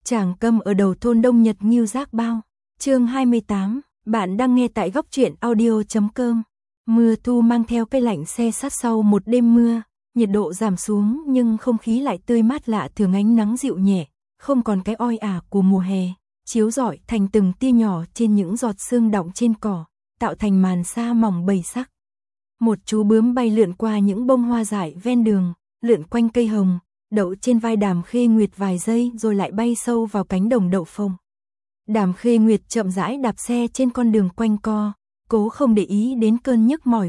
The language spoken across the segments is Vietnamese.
Tràng Câm ở đầu thôn Đông Nhật Ngưu Giác Bao. Chương 28, bạn đang nghe tại góc truyện audio.com. Mưa thu mang theo cái lạnh se sát sau một đêm mưa, nhiệt độ giảm xuống nhưng không khí lại tươi mát lạ thường, ánh nắng dịu nhẹ, không còn cái oi ả của mùa hè, chiếu rọi thành từng tia nhỏ trên những giọt sương đọng trên cỏ, tạo thành màn sa mỏng bảy sắc. Một chú bướm bay lượn qua những bông hoa dại ven đường, lượn quanh cây hồng, đậu trên vai Đàm Khê Nguyệt vài giây rồi lại bay sâu vào cánh đồng đậu phộng. Đàm Khê Nguyệt chậm rãi đạp xe trên con đường quanh co, cố không để ý đến cơn nhức mỏi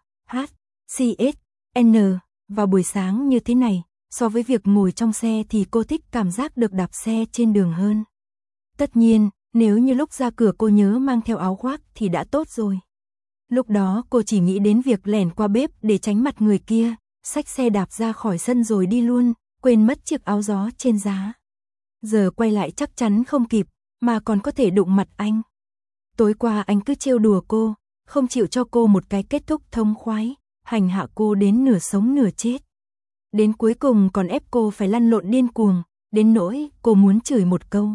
GHCSN. Vào buổi sáng như thế này, so với việc ngồi trong xe thì cô thích cảm giác được đạp xe trên đường hơn. Tất nhiên, nếu như lúc ra cửa cô nhớ mang theo áo khoác thì đã tốt rồi. Lúc đó cô chỉ nghĩ đến việc lẻn qua bếp để tránh mặt người kia, xách xe đạp ra khỏi sân rồi đi luôn, quên mất chiếc áo gió trên giá. Giờ quay lại chắc chắn không kịp, mà còn có thể đụng mặt anh. Tối qua anh cứ trêu đùa cô, không chịu cho cô một cái kết thúc thông khoái, hành hạ cô đến nửa sống nửa chết. Đến cuối cùng còn ép cô phải lăn lộn điên cuồng, đến nỗi cô muốn chửi một câu.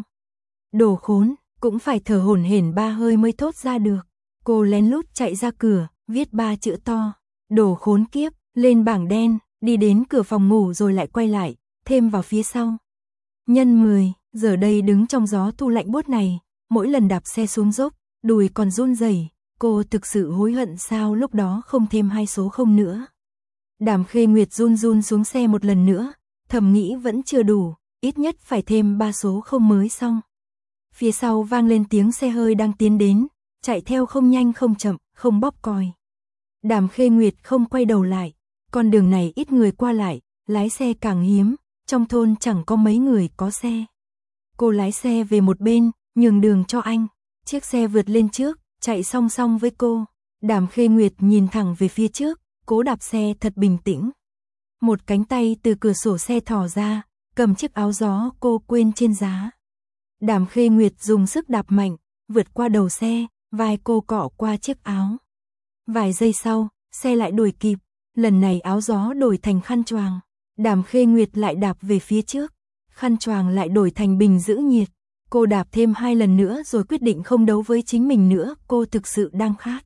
Đồ khốn, cũng phải thở hổn hển 3 hơi mới thốt ra được. Cô lén lút chạy ra cửa, viết 3 chữ to, đồ khốn kiếp, lên bảng đen, đi đến cửa phòng ngủ rồi lại quay lại, thêm vào phía sau. Nhân 10, giờ đây đứng trong gió thu lạnh buốt này, mỗi lần đạp xe xuống dốc, đùi còn run rẩy, cô thực sự hối hận sao lúc đó không thêm 2 số 0 nữa. Đàm Khê Nguyệt run run xuống xe một lần nữa, thầm nghĩ vẫn chưa đủ, ít nhất phải thêm 3 số 0 mới xong. Phía sau vang lên tiếng xe hơi đang tiến đến, chạy theo không nhanh không chậm, không bóp còi. Đàm Khê Nguyệt không quay đầu lại, con đường này ít người qua lại, lái xe càng hiếm, trong thôn chẳng có mấy người có xe. Cô lái xe về một bên, nhường đường cho anh, chiếc xe vượt lên trước, chạy song song với cô. Đàm Khê Nguyệt nhìn thẳng về phía trước, cố đạp xe thật bình tĩnh. Một cánh tay từ cửa sổ xe thò ra, cầm chiếc áo gió cô quên trên giá. Đàm Khê Nguyệt dùng sức đạp mạnh, vượt qua đầu xe, vai cô cọ qua chiếc áo. Vài giây sau, xe lại đuổi kịp, lần này áo gió đổi thành khăn choàng. Đàm Khê Nguyệt lại đạp về phía trước, khăn choàng lại đổi thành bình giữ nhiệt. Cô đạp thêm 2 lần nữa rồi quyết định không đấu với chính mình nữa, cô thực sự đang khát.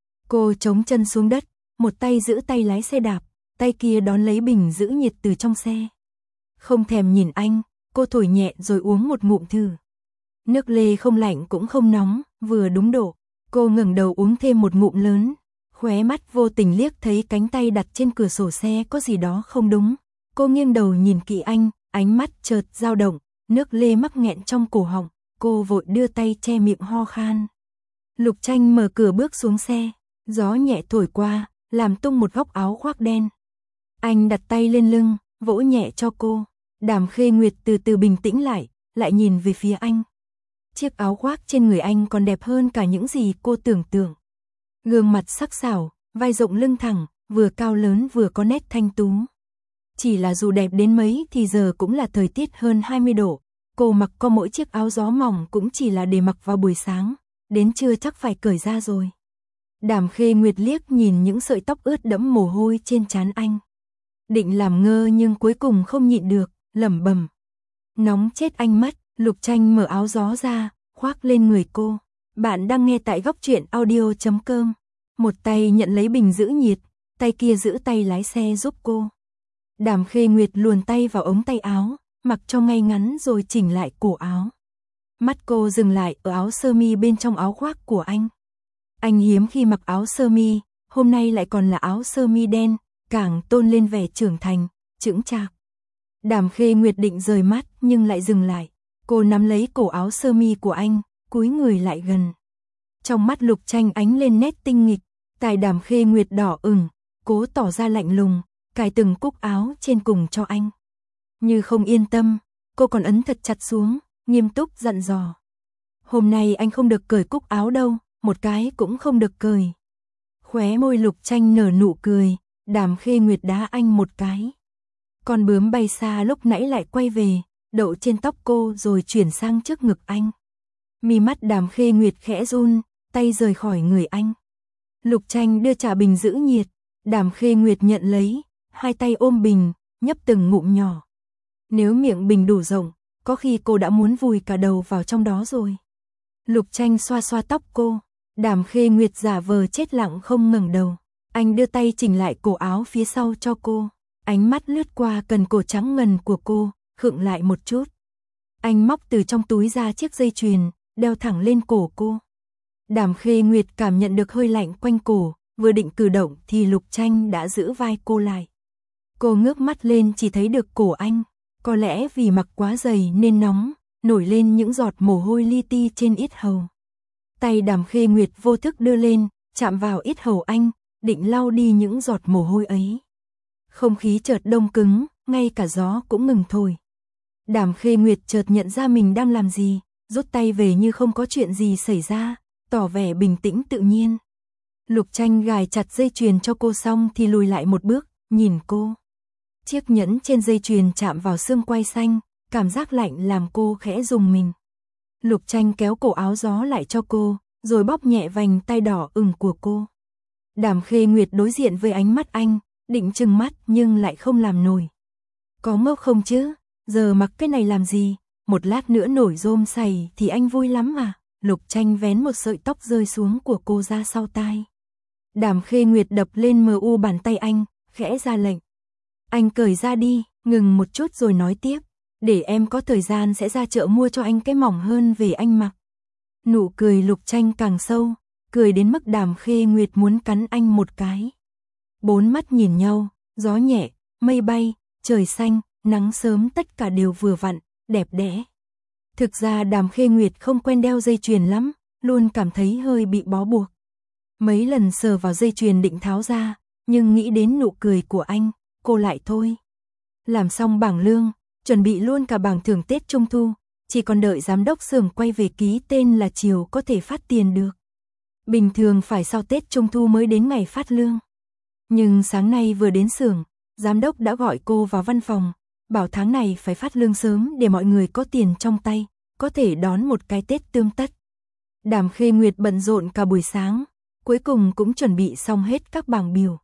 Cô chống chân xuống đất, một tay giữ tay lái xe đạp, tay kia đón lấy bình giữ nhiệt từ trong xe. Không thèm nhìn anh, cô thổi nhẹ rồi uống một ngụm thử. Nước lê không lạnh cũng không nóng, vừa đúng độ. Cô ngẩng đầu uống thêm một ngụm lớn, khóe mắt vô tình liếc thấy cánh tay đặt trên cửa sổ xe có gì đó không đúng. Cô nghiêng đầu nhìn kỹ anh, ánh mắt chợt dao động, nước lê mắc nghẹn trong cổ họng, cô vội đưa tay che miệng ho khan. Lục Tranh mở cửa bước xuống xe, gió nhẹ thổi qua, làm tung một góc áo khoác đen. Anh đặt tay lên lưng, vỗ nhẹ cho cô. Đàm Khê Nguyệt từ từ bình tĩnh lại nhìn về phía anh. Chiếc áo khoác trên người anh còn đẹp hơn cả những gì cô tưởng tượng. Gương mặt sắc sảo, vai rộng lưng thẳng, vừa cao lớn vừa có nét thanh tú. Chỉ là dù đẹp đến mấy thì giờ cũng là thời tiết hơn 20 độ. Cô mặc có mỗi chiếc áo gió mỏng cũng chỉ là để mặc vào buổi sáng, đến trưa chắc phải cởi ra rồi. Đàm Khê Nguyệt liếc nhìn những sợi tóc ướt đẫm mồ hôi trên trán anh. Định làm ngơ nhưng cuối cùng không nhịn được, lẩm bẩm. Nóng chết anh mất. Lục Tranh mở áo gió ra, khoác lên người cô. Bạn đang nghe tại góc truyện audio.com. Một tay nhận lấy bình giữ nhiệt, tay kia giữ tay lái xe giúp cô. Đàm Khê Nguyệt luồn tay vào ống tay áo, mặc cho ngay ngắn rồi chỉnh lại cổ áo. Mắt cô dừng lại ở áo sơ mi bên trong áo khoác của anh. Anh hiếm khi mặc áo sơ mi, hôm nay lại còn là áo sơ mi đen, càng tôn lên vẻ trưởng thành, chững chạc. Đàm Khê Nguyệt định rời mắt nhưng lại dừng lại. Cô nắm lấy cổ áo sơ mi của anh, cúi người lại gần. Trong mắt Lục Tranh ánh lên nét tinh nghịch, tai Đàm Khê Nguyệt đỏ ửng, cố tỏ ra lạnh lùng, cài từng cúc áo trên cùng cho anh. Như không yên tâm, cô còn ấn thật chặt xuống, nghiêm túc dặn dò. Hôm nay anh không được cởi cúc áo đâu, một cái cũng không được cởi. Khóe môi Lục Tranh nở nụ cười, Đàm Khê Nguyệt đá anh một cái. Con bướm bay xa lúc nãy lại quay về, đậu trên tóc cô rồi chuyển sang trước ngực anh. Mi mắt Đàm Khê Nguyệt khẽ run, tay rời khỏi người anh. Lục Tranh đưa trả bình giữ nhiệt, Đàm Khê Nguyệt nhận lấy, hai tay ôm bình, nhấp từng ngụm nhỏ. Nếu miệng bình đủ rộng, có khi cô đã muốn vùi cả đầu vào trong đó rồi. Lục Tranh xoa xoa tóc cô, Đàm Khê Nguyệt giả vờ chết lặng không ngẩng đầu. Anh đưa tay chỉnh lại cổ áo phía sau cho cô, ánh mắt lướt qua cần cổ trắng ngần của cô, khựng lại một chút. Anh móc từ trong túi ra chiếc dây chuyền, đeo thẳng lên cổ cô. Đàm Khê Nguyệt cảm nhận được hơi lạnh quanh cổ, vừa định cử động thì Lục Tranh đã giữ vai cô lại. Cô ngước mắt lên chỉ thấy được cổ anh, có lẽ vì mặc quá dày nên nóng, nổi lên những giọt mồ hôi li ti trên yết hầu. Tay Đàm Khê Nguyệt vô thức đưa lên, chạm vào yết hầu anh, định lau đi những giọt mồ hôi ấy. Không khí chợt đông cứng, ngay cả gió cũng ngừng thổi. Đàm Khê Nguyệt chợt nhận ra mình đang làm gì, rút tay về như không có chuyện gì xảy ra, tỏ vẻ bình tĩnh tự nhiên. Lục Tranh gài chặt dây chuyền cho cô xong thì lùi lại một bước, nhìn cô. Chiếc nhẫn trên dây chuyền chạm vào xương quai xanh, cảm giác lạnh làm cô khẽ rùng mình. Lục Tranh kéo cổ áo gió lại cho cô, rồi bóp nhẹ vành tay đỏ ửng của cô. Đàm Khê Nguyệt đối diện với ánh mắt anh, định trừng mắt nhưng lại không làm nổi. Có ngốc không chứ, giờ mặc cái này làm gì, một lát nữa nổi rôm sày thì anh vui lắm à. Lục Tranh vén một sợi tóc rơi xuống của cô ra sau tai. Đàm Khê Nguyệt đập lên mờ u bàn tay anh, khẽ ra lệnh. Anh cởi ra đi, ngừng một chút rồi nói tiếp. Để em có thời gian sẽ ra chợ mua cho anh cái mỏng hơn về anh mặc. Nụ cười Lục Tranh càng sâu, cười đến mức Đàm Khê Nguyệt muốn cắn anh một cái. Bốn mắt nhìn nhau, gió nhẹ, mây bay, trời xanh, nắng sớm tất cả đều vừa vặn, đẹp đẽ. Thực ra Đàm Khê Nguyệt không quen đeo dây chuyền lắm, luôn cảm thấy hơi bị bó buộc. Mấy lần sờ vào dây chuyền định tháo ra, nhưng nghĩ đến nụ cười của anh, cô lại thôi. Làm xong bảng lương, chuẩn bị luôn cả bảng thưởng Tết Trung Thu, chỉ còn đợi giám đốc xưởng quay về ký tên là chiều có thể phát tiền được. Bình thường phải sau Tết Trung Thu mới đến ngày phát lương. Nhưng sáng nay vừa đến xưởng, giám đốc đã gọi cô vào văn phòng, bảo tháng này phải phát lương sớm để mọi người có tiền trong tay, có thể đón một cái Tết tươm tất. Đàm Khê Nguyệt bận rộn cả buổi sáng, cuối cùng cũng chuẩn bị xong hết các bảng biểu.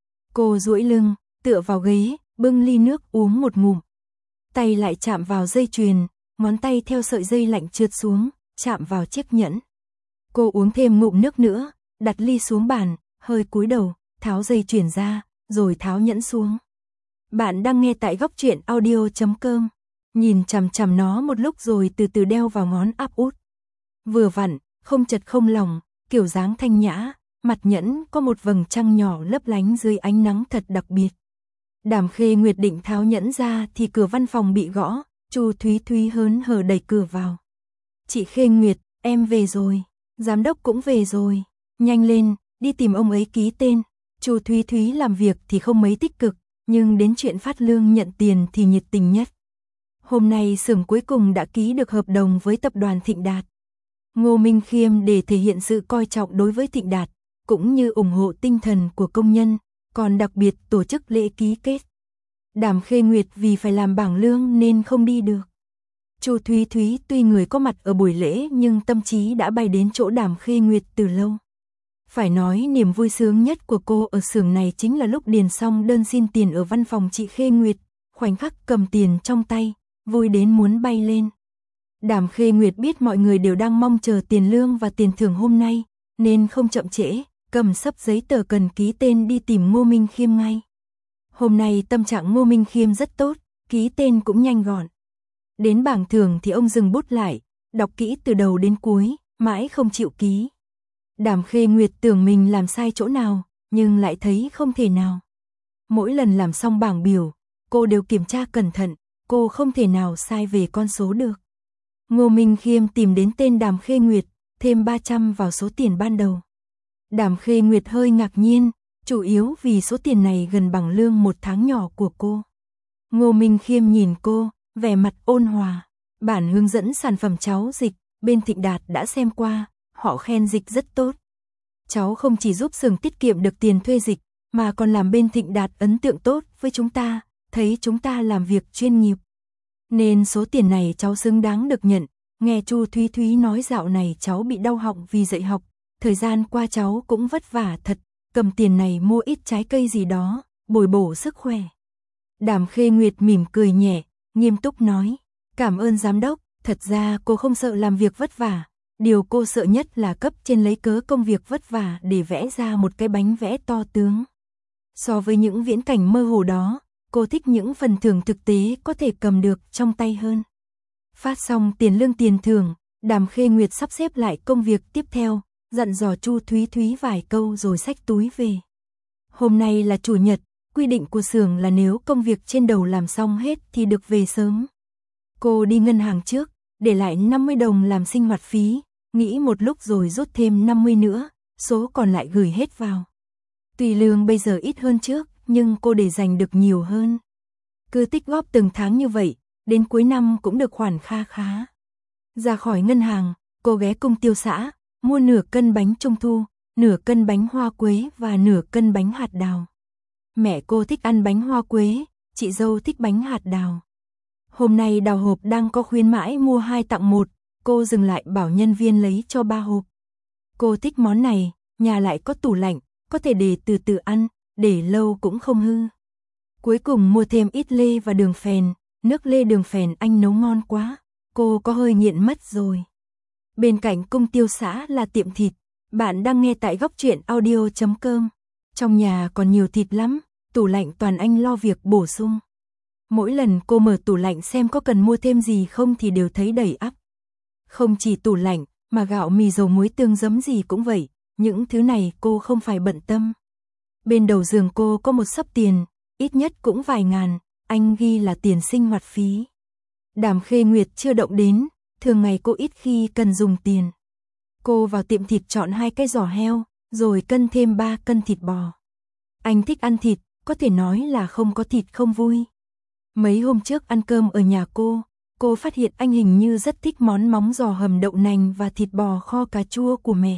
Cô duỗi lưng, tựa vào ghế, bưng ly nước uống một ngụm. Tay lại chạm vào dây chuyền, ngón tay theo sợi dây lạnh trượt xuống, chạm vào chiếc nhẫn. Cô uống thêm ngụm nước nữa, đặt ly xuống bàn, hơi cúi đầu, tháo dây chuyền ra, rồi tháo nhẫn xuống. Bạn đang nghe tại góc truyện audio.com. Nhìn chằm chằm nó một lúc rồi từ từ đeo vào ngón áp út. Vừa vặn, không chật không lỏng, kiểu dáng thanh nhã, mặt nhẫn có một vầng trăng nhỏ lấp lánh dưới ánh nắng thật đặc biệt. Đàm Khê Nguyệt định tháo nhẫn ra thì cửa văn phòng bị gõ, Chu Thúy Thúy hớn hở đẩy cửa vào. Chị Khê Nguyệt, em về rồi, giám đốc cũng về rồi, nhanh lên, đi tìm ông ấy ký tên. Chu Thúy Thúy làm việc thì không mấy tích cực, nhưng đến chuyện phát lương nhận tiền thì nhiệt tình nhất. Hôm nay xưởng cuối cùng đã ký được hợp đồng với tập đoàn Thịnh Đạt. Ngô Minh Khiêm để thể hiện sự coi trọng đối với Thịnh Đạt, cũng như ủng hộ tinh thần của công nhân, còn đặc biệt tổ chức lễ ký kết. Đàm Khê Nguyệt vì phải làm bảng lương nên không đi được. Chu Thúy Thúy tuy người có mặt ở buổi lễ nhưng tâm trí đã bay đến chỗ Đàm Khê Nguyệt từ lâu. Phải nói niềm vui sướng nhất của cô ở xưởng này chính là lúc điền xong đơn xin tiền ở văn phòng chị Khê Nguyệt, khoảnh khắc cầm tiền trong tay, vui đến muốn bay lên. Đàm Khê Nguyệt biết mọi người đều đang mong chờ tiền lương và tiền thưởng hôm nay, nên không chậm trễ, cầm xấp giấy tờ cần ký tên đi tìm Ngô Minh Khiêm ngay. Hôm nay tâm trạng Ngô Minh Khiêm rất tốt, ký tên cũng nhanh gọn. Đến bảng thưởng thì ông dừng bút lại, đọc kỹ từ đầu đến cuối, mãi không chịu ký. Đàm Khê Nguyệt tưởng mình làm sai chỗ nào, nhưng lại thấy không thể nào. Mỗi lần làm xong bảng biểu, cô đều kiểm tra cẩn thận, cô không thể nào sai về con số được. Ngô Minh Khiêm tìm đến tên Đàm Khê Nguyệt, thêm 300 vào số tiền ban đầu. Đàm Khê Nguyệt hơi ngạc nhiên, chủ yếu vì số tiền này gần bằng lương một tháng nhỏ của cô. Ngô Minh Khiêm nhìn cô, vẻ mặt ôn hòa. Bản hướng dẫn sản phẩm cháu dịch, bên Thịnh Đạt đã xem qua, họ khen dịch rất tốt. Cháu không chỉ giúp xưởng tiết kiệm được tiền thuê dịch, mà còn làm bên Thịnh Đạt ấn tượng tốt với chúng ta, thấy chúng ta làm việc chuyên nghiệp. Nên số tiền này cháu xứng đáng được nhận. Nghe Chu Thúy Thúy nói dạo này cháu bị đau họng vì dạy học, thời gian qua cháu cũng vất vả thật, cầm tiền này mua ít trái cây gì đó, bồi bổ sức khỏe. Đàm Khê Nguyệt mỉm cười nhẹ, nghiêm túc nói, Cảm ơn giám đốc, thật ra cô không sợ làm việc vất vả. Điều cô sợ nhất là cấp trên lấy cớ công việc vất vả để vẽ ra một cái bánh vẽ to tướng. So với những viễn cảnh mơ hồ đó, cô thích những phần thưởng thực tế có thể cầm được trong tay hơn. Phát xong tiền lương tiền thưởng, Đàm Khê Nguyệt sắp xếp lại công việc tiếp theo, dặn dò Chu Thúy Thúy vài câu rồi xách túi về. Hôm nay là chủ nhật, quy định của xưởng là nếu công việc trên đầu làm xong hết thì được về sớm. Cô đi ngân hàng trước, để lại 50 đồng làm sinh hoạt phí, nghĩ một lúc rồi rút thêm 50 nữa, số còn lại gửi hết vào. Tuy lương bây giờ ít hơn trước, nhưng cô để dành được nhiều hơn. Cứ tích góp từng tháng như vậy, đến cuối năm cũng được khoản kha khá. Ra khỏi ngân hàng, cô ghé Cung Tiêu xã, mua nửa cân bánh trung thu, nửa cân bánh hoa quế và nửa cân bánh hạt đào. Mẹ cô thích ăn bánh hoa quế, chị dâu thích bánh hạt đào. Hôm nay đào hộp đang có khuyến mãi mua 2 tặng 1, cô dừng lại bảo nhân viên lấy cho 3 hộp. Cô thích món này, nhà lại có tủ lạnh, có thể để từ từ ăn, để lâu cũng không hư. Cuối cùng mua thêm ít lê và đường phèn, nước lê đường phèn anh nấu ngon quá, cô có hơi nghiện mất rồi. Bên cạnh Cung Tiêu xã là tiệm thịt, bạn đang nghe tại Góc Truyện Audio.com. Trong nhà còn nhiều thịt lắm, tủ lạnh toàn anh lo việc bổ sung. Mỗi lần cô mở tủ lạnh xem có cần mua thêm gì không thì đều thấy đầy ắp. Không chỉ tủ lạnh, mà gạo mì dầu muối tương giấm gì cũng vậy, những thứ này cô không phải bận tâm. Bên đầu giường cô có một xấp tiền, ít nhất cũng vài ngàn, anh ghi là tiền sinh hoạt phí. Đàm Khê Nguyệt chưa động đến, thường ngày cô ít khi cần dùng tiền. Cô vào tiệm thịt chọn 2 cái giò heo, rồi cân thêm 3 cân thịt bò. Anh thích ăn thịt, có thể nói là không có thịt không vui. Mấy hôm trước ăn cơm ở nhà cô phát hiện anh hình như rất thích món móng giò hầm đậu nành và thịt bò kho cà chua của mẹ.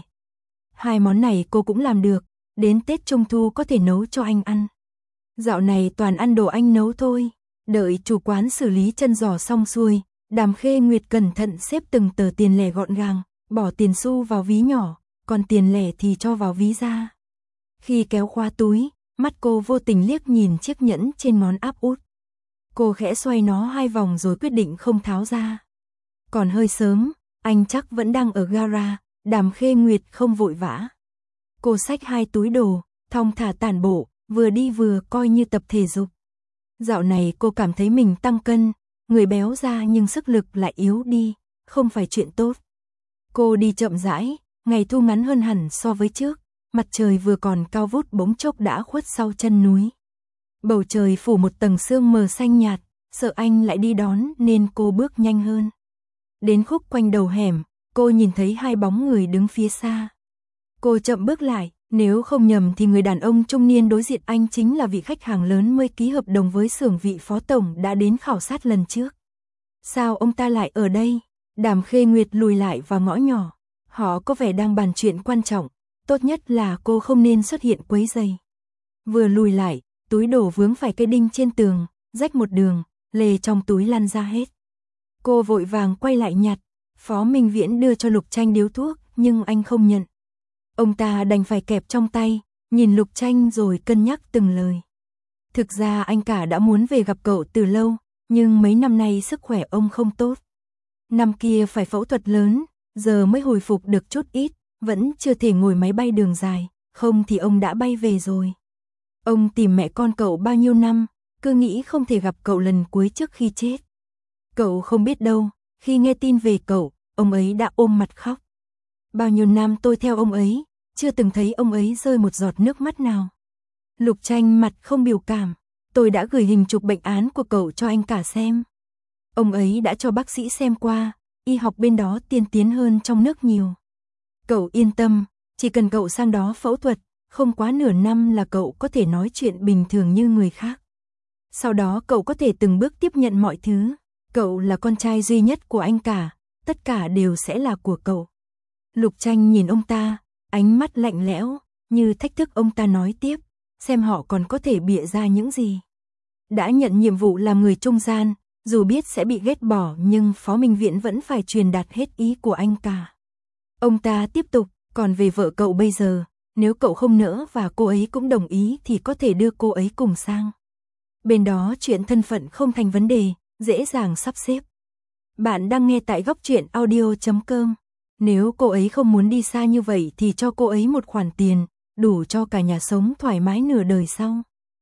2 món này cô cũng làm được, đến Tết Trung Thu có thể nấu cho anh ăn. Dạo này toàn ăn đồ anh nấu thôi, đợi chủ quán xử lý chân giò xong xuôi, Đàm Khê Nguyệt cẩn thận xếp từng tờ tiền lẻ gọn gàng, bỏ tiền xu vào ví nhỏ, còn tiền lẻ thì cho vào ví da. Khi kéo khóa túi, mắt cô vô tình liếc nhìn chiếc nhẫn trên ngón áp út. Cô khẽ xoay nó 2 vòng rồi quyết định không tháo ra. Còn hơi sớm, anh chắc vẫn đang ở gara, Đàm Khê Nguyệt không vội vã. Cô xách 2 túi đồ, thong thả tản bộ, vừa đi vừa coi như tập thể dục. Dạo này cô cảm thấy mình tăng cân, người béo ra nhưng sức lực lại yếu đi, không phải chuyện tốt. Cô đi chậm rãi, ngày thu ngắn hơn hẳn so với trước, mặt trời vừa còn cao vút bỗng chốc đã khuất sau chân núi. Bầu trời phủ một tầng sương mờ xanh nhạt, sợ anh lại đi đón nên cô bước nhanh hơn. Đến khúc quanh đầu hẻm, cô nhìn thấy 2 bóng người đứng phía xa. Cô chậm bước lại, nếu không nhầm thì người đàn ông trung niên đối diện anh chính là vị khách hàng lớn mới ký hợp đồng với xưởng vị phó tổng đã đến khảo sát lần trước. Sao ông ta lại ở đây? Đàm Khê Nguyệt lùi lại vào ngõ nhỏ. Họ có vẻ đang bàn chuyện quan trọng, tốt nhất là cô không nên xuất hiện quấy rầy. Vừa lùi lại, túi đồ vướng phải cây đinh trên tường, rách một đường, lê trong túi lăn ra hết. Cô vội vàng quay lại nhặt, Phó Minh Viễn đưa cho Lục Tranh điếu thuốc, nhưng anh không nhận. Ông ta đành phải kẹp trong tay, nhìn Lục Tranh rồi cân nhắc từng lời. Thực ra anh cả đã muốn về gặp cậu từ lâu, nhưng mấy năm nay sức khỏe ông không tốt. Năm kia phải phẫu thuật lớn, giờ mới hồi phục được chút ít, vẫn chưa thể ngồi máy bay đường dài, không thì ông đã bay về rồi. Ông tìm mẹ con cậu bao nhiêu năm, cứ nghĩ không thể gặp cậu lần cuối trước khi chết. Cậu không biết đâu, khi nghe tin về cậu, ông ấy đã ôm mặt khóc. Bao nhiêu năm tôi theo ông ấy, chưa từng thấy ông ấy rơi một giọt nước mắt nào. Lục Tranh mặt không biểu cảm, tôi đã gửi hình chụp bệnh án của cậu cho anh cả xem. Ông ấy đã cho bác sĩ xem qua, y học bên đó tiên tiến hơn trong nước nhiều. Cậu yên tâm, chỉ cần cậu sang đó phẫu thuật, không quá nửa năm là cậu có thể nói chuyện bình thường như người khác. Sau đó cậu có thể từng bước tiếp nhận mọi thứ, cậu là con trai duy nhất của anh cả, tất cả đều sẽ là của cậu. Lục Tranh nhìn ông ta, ánh mắt lạnh lẽo, như thách thức ông ta nói tiếp, xem họ còn có thể bịa ra những gì. Đã nhận nhiệm vụ làm người trung gian, dù biết sẽ bị ghét bỏ nhưng Phó Minh Viễn vẫn phải truyền đạt hết ý của anh cả. Ông ta tiếp tục, còn về vợ cậu bây giờ, nếu cậu không nỡ và cô ấy cũng đồng ý thì có thể đưa cô ấy cùng sang. Bên đó chuyện thân phận không thành vấn đề, dễ dàng sắp xếp. Bạn đang nghe tại góc truyện audio.com. Nếu cô ấy không muốn đi xa như vậy thì cho cô ấy một khoản tiền, đủ cho cả nhà sống thoải mái nửa đời sau.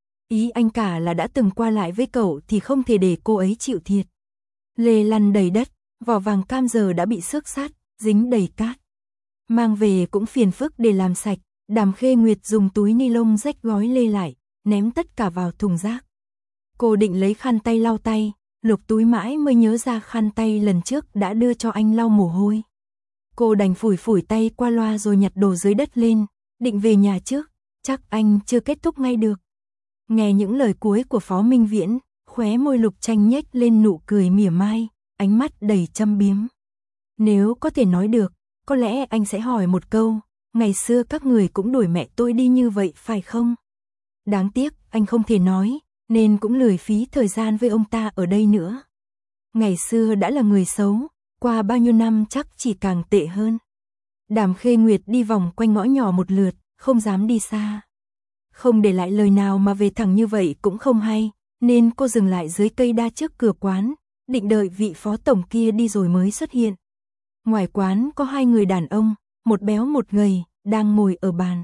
Ý anh cả là đã từng qua lại với cậu thì không thể để cô ấy chịu thiệt. Lê lăn đầy đất, vỏ vàng cam giờ đã bị xước sát, dính đầy cát. Mang về cũng phiền phức để làm sạch, Đàm Khê Nguyệt dùng túi ni lông rách gói Lê lại, ném tất cả vào thùng rác. Cô định lấy khăn tay lau tay, lục túi mãi mới nhớ ra khăn tay lần trước đã đưa cho anh lau mồ hôi. Cô đành phủi phủi tay qua loa rồi nhặt đồ dưới đất lên, định về nhà trước, chắc anh chưa kết thúc ngay được. Nghe những lời cuối của Phó Minh Viễn, khóe môi Lục Tranh nhếch lên nụ cười mỉa mai, ánh mắt đầy châm biếm. Nếu có thể nói được, có lẽ anh sẽ hỏi một câu, ngày xưa các người cũng đuổi mẹ tôi đi như vậy phải không? Đáng tiếc, anh không thể nói, nên cũng lười phí thời gian với ông ta ở đây nữa. Ngày xưa đã là người xấu, qua bao nhiêu năm chắc chỉ càng tệ hơn. Đàm Khê Nguyệt đi vòng quanh ngõ nhỏ một lượt, không dám đi xa. Không để lại lời nào mà về thẳng như vậy cũng không hay, nên cô dừng lại dưới cây đa trước cửa quán, định đợi vị phó tổng kia đi rồi mới xuất hiện. Ngoài quán có hai người đàn ông, một béo một gầy, đang ngồi ở bàn.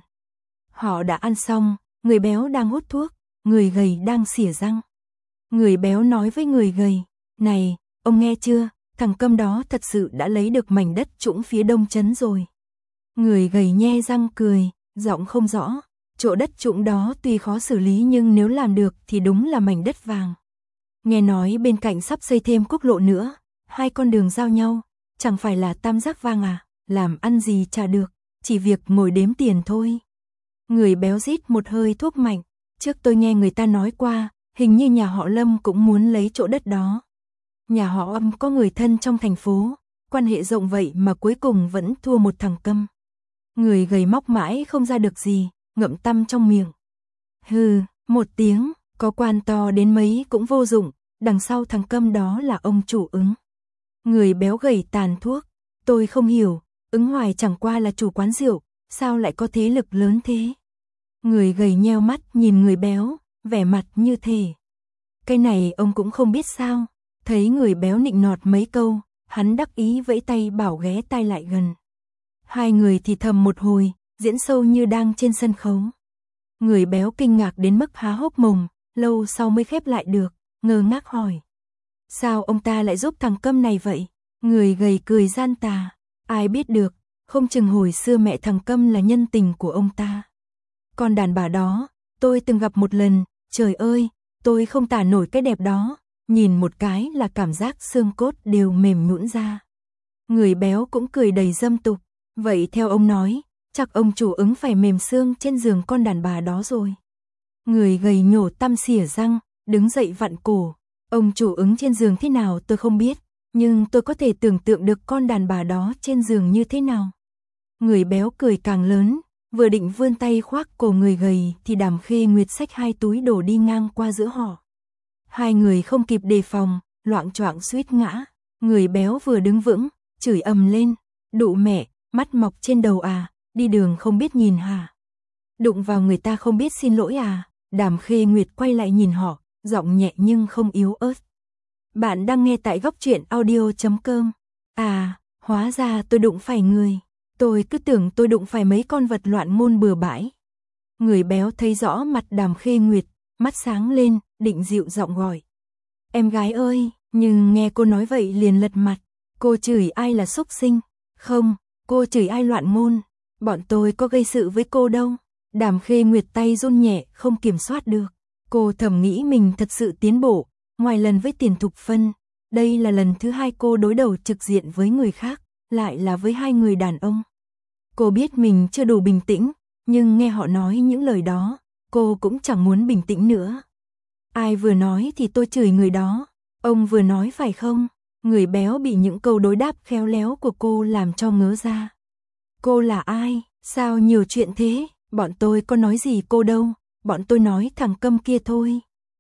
Họ đã ăn xong, người béo đang hút thuốc, người gầy đang xỉa răng. Người béo nói với người gầy, này, ông nghe chưa, thằng Câm đó thật sự đã lấy được mảnh đất trũng phía đông trấn rồi. Người gầy nhe răng cười, giọng không rõ, chỗ đất trũng đó tuy khó xử lý nhưng nếu làm được thì đúng là mảnh đất vàng. Nghe nói bên cạnh sắp xây thêm quốc lộ nữa, hai con đường giao nhau, chẳng phải là tam giác vàng à, làm ăn gì chả được, chỉ việc ngồi đếm tiền thôi. Người béo rít một hơi thuốc mạnh, trước tôi nghe người ta nói qua, hình như nhà họ Lâm cũng muốn lấy chỗ đất đó. Nhà họ Âm có người thân trong thành phố, quan hệ rộng vậy mà cuối cùng vẫn thua một thằng Câm. Người gầy móc mãi không ra được gì, ngậm tăm trong miệng. Hừ, một tiếng, có quan to đến mấy cũng vô dụng, đằng sau thằng Câm đó là ông chủ Ứng. Người béo gầy tàn thuốc, tôi không hiểu, Ứng Hoài chẳng qua là chủ quán rượu, sao lại có thế lực lớn thế? Người gầy nheo mắt nhìn người béo, vẻ mặt như thể. Cái này ông cũng không biết sao, thấy người béo nịnh nọt mấy câu, hắn đắc ý vẫy tay bảo ghé tai lại gần. Hai người thì thầm một hồi, diễn sâu như đang trên sân khấu. Người béo kinh ngạc đến mức há hốc mồm, lâu sau mới khép lại được, ngơ ngác hỏi. Sao ông ta lại giúp thằng Câm này vậy? Người gầy cười gian tà, ai biết được, không chừng hồi xưa mẹ thằng Câm là nhân tình của ông ta. Con đàn bà đó, tôi từng gặp một lần, trời ơi, tôi không tả nổi cái đẹp đó, nhìn một cái là cảm giác xương cốt đều mềm nhũn ra. Người béo cũng cười đầy dâm tục, vậy theo ông nói, chắc ông chủ Ứng phải mềm xương trên giường con đàn bà đó rồi. Người gầy nhổ tăm xỉa răng, đứng dậy vặn cổ, ông chủ Ứng trên giường thế nào tôi không biết, nhưng tôi có thể tưởng tượng được con đàn bà đó trên giường như thế nào. Người béo cười càng lớn, vừa định vươn tay khoác cổ người gầy thì Đàm Khê Nguyệt xách hai túi đồ đi ngang qua giữa họ. Hai người không kịp đề phòng, loạng choạng suýt ngã, người béo vừa đứng vững, chửi ầm lên, đụ mẹ, mắt mọc trên đầu à, đi đường không biết nhìn hả? Đụng vào người ta không biết xin lỗi à? Đàm Khê Nguyệt quay lại nhìn họ, giọng nhẹ nhưng không yếu ớt. Bạn đang nghe tại góc truyện audio.com. À, hóa ra tôi đụng phải người. Tôi cứ tưởng tôi đụng phải mấy con vật loạn môn bừa bãi. Người béo thấy rõ mặt Đàm Khê Nguyệt, mắt sáng lên, định dịu giọng gọi. Em gái ơi, nhưng nghe cô nói vậy liền lật mặt. Cô chửi ai là xúc sinh? Không, cô chửi ai loạn môn. Bọn tôi có gây sự với cô đâu. Đàm Khê Nguyệt tay run nhẹ không kiểm soát được. Cô thầm nghĩ mình thật sự tiến bộ, ngoài lần với Tiền Thục Phân, đây là lần thứ hai cô đối đầu trực diện với người khác, lại là với hai người đàn ông. Cô biết mình chưa đủ bình tĩnh, nhưng nghe họ nói những lời đó, cô cũng chẳng muốn bình tĩnh nữa. Ai vừa nói thì tôi chửi người đó, ông vừa nói phải không? Người béo bị những câu đối đáp khéo léo của cô làm cho ngớ ra. Cô là ai? Sao nhiều chuyện thế? Bọn tôi có nói gì cô đâu, bọn tôi nói thằng Câm kia thôi.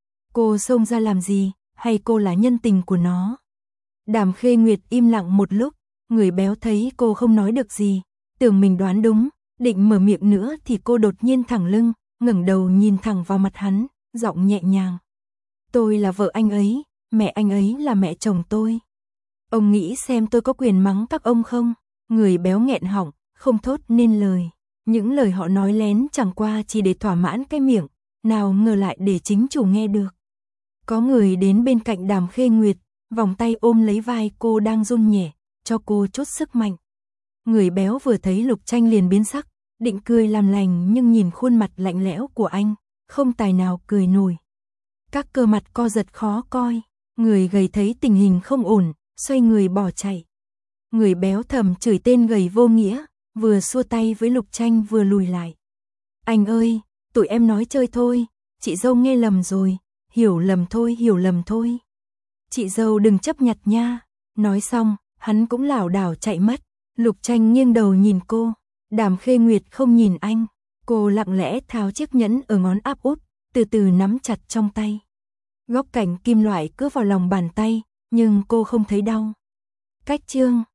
Cô xông ra làm gì, hay cô là nhân tình của nó? Đàm Khê Nguyệt im lặng một lúc, người béo thấy cô không nói được gì, tưởng mình đoán đúng, định mở miệng nữa thì cô đột nhiên thẳng lưng, ngẩng đầu nhìn thẳng vào mặt hắn, giọng nhẹ nhàng. Tôi là vợ anh ấy, mẹ anh ấy là mẹ chồng tôi. Ông nghĩ xem tôi có quyền mắng các ông không? Người béo nghẹn họng, không thốt nên lời. Những lời họ nói lén chẳng qua chỉ để thỏa mãn cái miệng, nào ngờ lại để chính chủ nghe được. Có người đến bên cạnh Đàm Khê Nguyệt, vòng tay ôm lấy vai cô đang run nhẹ, cho cô chút sức mạnh. Người béo vừa thấy Lục Tranh liền biến sắc, định cười làm lành nhưng nhìn khuôn mặt lạnh lẽo của anh, không tài nào cười nổi. Các cơ mặt co giật khó coi, người gầy thấy tình hình không ổn, xoay người bỏ chạy. Người béo thầm chửi tên gầy vô nghĩa, vừa xua tay với Lục Tranh vừa lùi lại. Anh ơi, tụi em nói chơi thôi, chị dâu nghe lầm rồi, hiểu lầm thôi. Chị dâu đừng chấp nhặt nha. Nói xong, hắn cũng lảo đảo chạy mất. Lục Tranh nghiêng đầu nhìn cô, Đàm Khê Nguyệt không nhìn anh. Cô lặng lẽ tháo chiếc nhẫn ở ngón áp út, từ từ nắm chặt trong tay. Góc cạnh kim loại cứa vào lòng bàn tay, nhưng cô không thấy đau. Cách chương